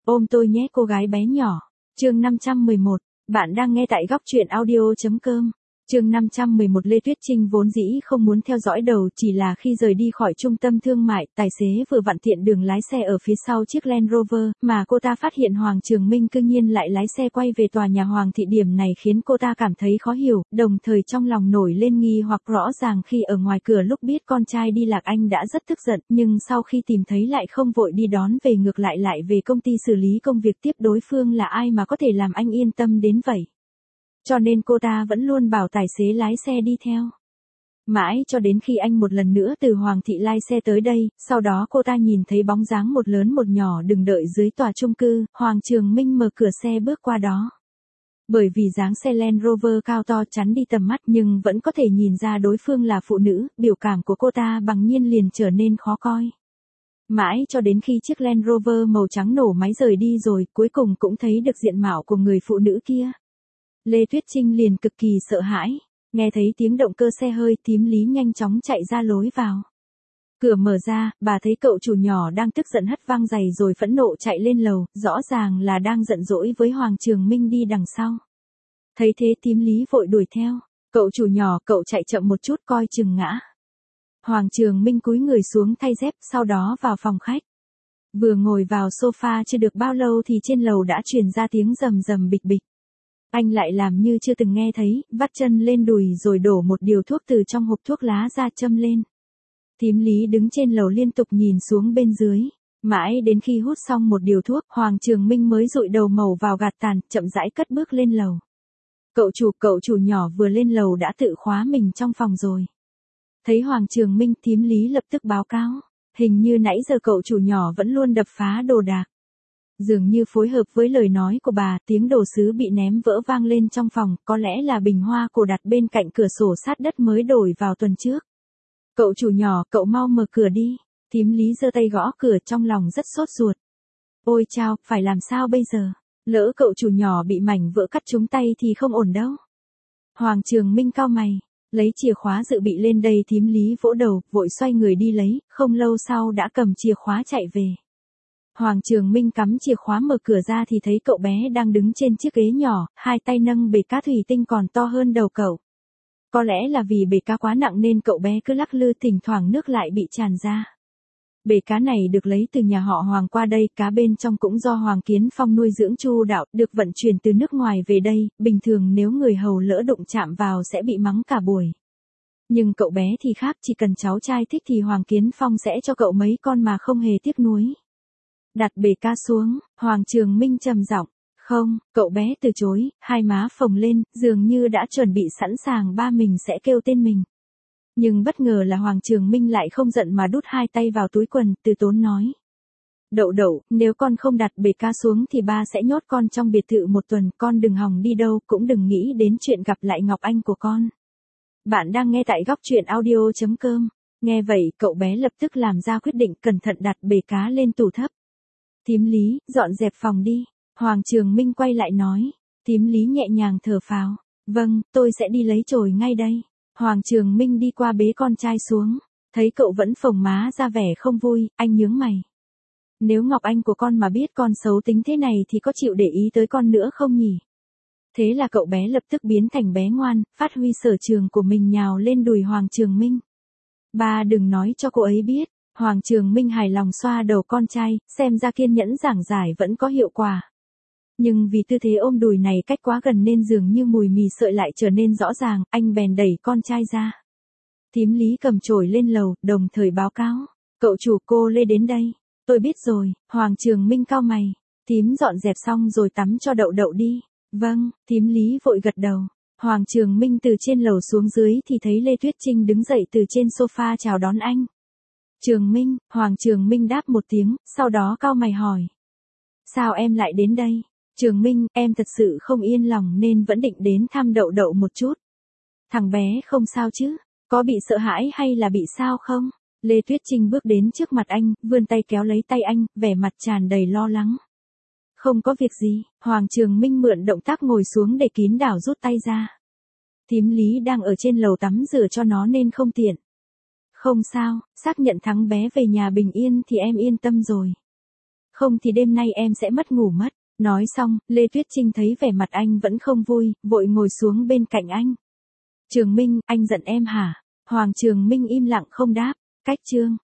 Ôm tôi nhé cô gái bé nhỏ. Chương 511, bạn đang nghe tại góc truyện audio.com. Chương 511 Lê Tuyết Trinh vốn dĩ không muốn theo dõi đầu, chỉ là khi rời đi khỏi trung tâm thương mại, tài xế vừa vặn tiện đường lái xe ở phía sau chiếc Land Rover, mà cô ta phát hiện Hoàng Trường Minh cư nhiên lại lái xe quay về tòa nhà Hoàng thị. Điểm này khiến cô ta cảm thấy khó hiểu, đồng thời trong lòng nổi lên nghi hoặc. Rõ ràng khi ở ngoài cửa lúc biết con trai đi lạc anh đã rất tức giận, nhưng sau khi tìm thấy lại không vội đi đón về, ngược lại về công ty xử lý công việc tiếp. Đối phương là ai mà có thể làm anh yên tâm đến vậy? Cho nên cô ta vẫn luôn bảo tài xế lái xe đi theo. Mãi cho đến khi anh một lần nữa từ Hoàng thị lai xe tới đây, sau đó cô ta nhìn thấy bóng dáng một lớn một nhỏ đứng đợi dưới tòa chung cư. Hoàng Trường Minh mở cửa xe bước qua đó. Bởi vì dáng xe Land Rover cao to chắn đi tầm mắt, nhưng vẫn có thể nhìn ra đối phương là phụ nữ, biểu cảm của cô ta bằng nhiên liền trở nên khó coi. Mãi cho đến khi chiếc Land Rover màu trắng nổ máy rời đi rồi, cuối cùng cũng thấy được diện mạo của người phụ nữ kia. Lê Tuyết Trinh liền cực kỳ sợ hãi, nghe thấy tiếng động cơ xe hơi, Thím Lý nhanh chóng chạy ra lối vào. Cửa mở ra, bà thấy cậu chủ nhỏ đang tức giận hất văng giày rồi phẫn nộ chạy lên lầu, rõ ràng là đang giận dỗi với Hoàng Trường Minh đi đằng sau. Thấy thế Thím Lý vội đuổi theo, cậu chủ nhỏ cậu chạy chậm một chút coi chừng ngã. Hoàng Trường Minh cúi người xuống thay dép, sau đó vào phòng khách. Vừa ngồi vào sofa chưa được bao lâu thì trên lầu đã truyền ra tiếng rầm rầm bịch bịch. Anh lại làm như chưa từng nghe thấy, vắt chân lên đùi rồi đổ một điều thuốc từ trong hộp thuốc lá ra châm lên. Thím Lý đứng trên lầu liên tục nhìn xuống bên dưới. Mãi đến khi hút xong một điều thuốc, Hoàng Trường Minh mới dụi đầu màu vào gạt tàn, chậm rãi cất bước lên lầu. Cậu chủ nhỏ vừa lên lầu đã tự khóa mình trong phòng rồi. Thấy Hoàng Trường Minh, Thím Lý lập tức báo cáo. Hình như nãy giờ cậu chủ nhỏ vẫn luôn đập phá đồ đạc. Dường như phối hợp với lời nói của bà, tiếng đồ sứ bị ném vỡ vang lên trong phòng, có lẽ là bình hoa cổ đặt bên cạnh cửa sổ sát đất mới đổi vào tuần trước. Cậu chủ nhỏ, cậu mau mở cửa đi. Thím Lý giơ tay gõ cửa, trong lòng rất sốt ruột. Ôi chao, phải làm sao bây giờ? Lỡ cậu chủ nhỏ bị mảnh vỡ cắt trúng tay thì không ổn đâu. Hoàng Trường Minh cau mày, lấy chìa khóa dự bị lên đây. Thím Lý vỗ đầu, vội xoay người đi lấy, không lâu sau đã cầm chìa khóa chạy về. Hoàng Trường Minh cắm chìa khóa mở cửa ra thì thấy cậu bé đang đứng trên chiếc ghế nhỏ, hai tay nâng bể cá thủy tinh còn to hơn đầu cậu. Có lẽ là vì bể cá quá nặng nên cậu bé cứ lắc lư, thỉnh thoảng nước lại bị tràn ra. Bể cá này được lấy từ nhà họ Hoàng qua đây, cá bên trong cũng do Hoàng Kiến Phong nuôi dưỡng chu đạo, được vận chuyển từ nước ngoài về đây, bình thường nếu người hầu lỡ đụng chạm vào sẽ bị mắng cả buổi. Nhưng cậu bé thì khác, chỉ cần cháu trai thích thì Hoàng Kiến Phong sẽ cho cậu mấy con mà không hề tiếc nuối. Đặt bể cá xuống, Hoàng Trường Minh trầm giọng, không, cậu bé từ chối, hai má phồng lên, dường như đã chuẩn bị sẵn sàng ba mình sẽ kêu tên mình. Nhưng bất ngờ là Hoàng Trường Minh lại không giận mà đút hai tay vào túi quần, từ tốn nói. Đậu, nếu con không đặt bể cá xuống thì ba sẽ nhốt con trong biệt thự một tuần, con đừng hòng đi đâu, cũng đừng nghĩ đến chuyện gặp lại Ngọc Anh của con. Bạn đang nghe tại góc truyện audio.com. Nghe vậy, cậu bé lập tức làm ra quyết định, cẩn thận đặt bể cá lên tủ thấp. Thím Lý, dọn dẹp phòng đi. Hoàng Trường Minh quay lại nói. Thím Lý nhẹ nhàng thở phào. Vâng, tôi sẽ đi lấy chổi ngay đây. Hoàng Trường Minh đi qua bế con trai xuống. Thấy cậu vẫn phồng má ra vẻ không vui, anh nhướng mày. Nếu Ngọc Anh của con mà biết con xấu tính thế này thì có chịu để ý tới con nữa không nhỉ? Thế là cậu bé lập tức biến thành bé ngoan, phát huy sở trường của mình nhào lên đùi Hoàng Trường Minh. Ba đừng nói cho cô ấy biết. Hoàng Trường Minh hài lòng xoa đầu con trai, xem ra kiên nhẫn giảng giải vẫn có hiệu quả. Nhưng vì tư thế ôm đùi này cách quá gần nên dường như mùi mì sợi lại trở nên rõ ràng, anh bèn đẩy con trai ra. Thím Lý cầm chổi lên lầu, đồng thời báo cáo. Cậu chủ, cô Lê đến đây. Tôi biết rồi. Hoàng Trường Minh cau mày. Thím dọn dẹp xong rồi tắm cho đậu đi. Vâng, thím Lý vội gật đầu. Hoàng Trường Minh từ trên lầu xuống dưới thì thấy Lê Tuyết Trinh đứng dậy từ trên sofa chào đón anh. Trường Minh, Hoàng Trường Minh đáp một tiếng, sau đó cau mày hỏi. Sao em lại đến đây? Trường Minh, em thật sự không yên lòng nên vẫn định đến thăm đậu một chút. Thằng bé không sao chứ? Có bị sợ hãi hay là bị sao không? Lê Tuyết Trinh bước đến trước mặt anh, vươn tay kéo lấy tay anh, vẻ mặt tràn đầy lo lắng. Không có việc gì. Hoàng Trường Minh mượn động tác ngồi xuống để kín đảo rút tay ra. Thím Lý đang ở trên lầu tắm rửa cho nó nên không tiện. Không sao, xác nhận thắng bé về nhà bình yên thì em yên tâm rồi. không thì đêm nay em sẽ mất ngủ mất. Nói xong, Lê Tuyết Trinh thấy vẻ mặt anh vẫn không vui, vội ngồi xuống bên cạnh anh. Trường Minh, anh giận em hả? Hoàng Trường Minh im lặng không đáp. Cách chương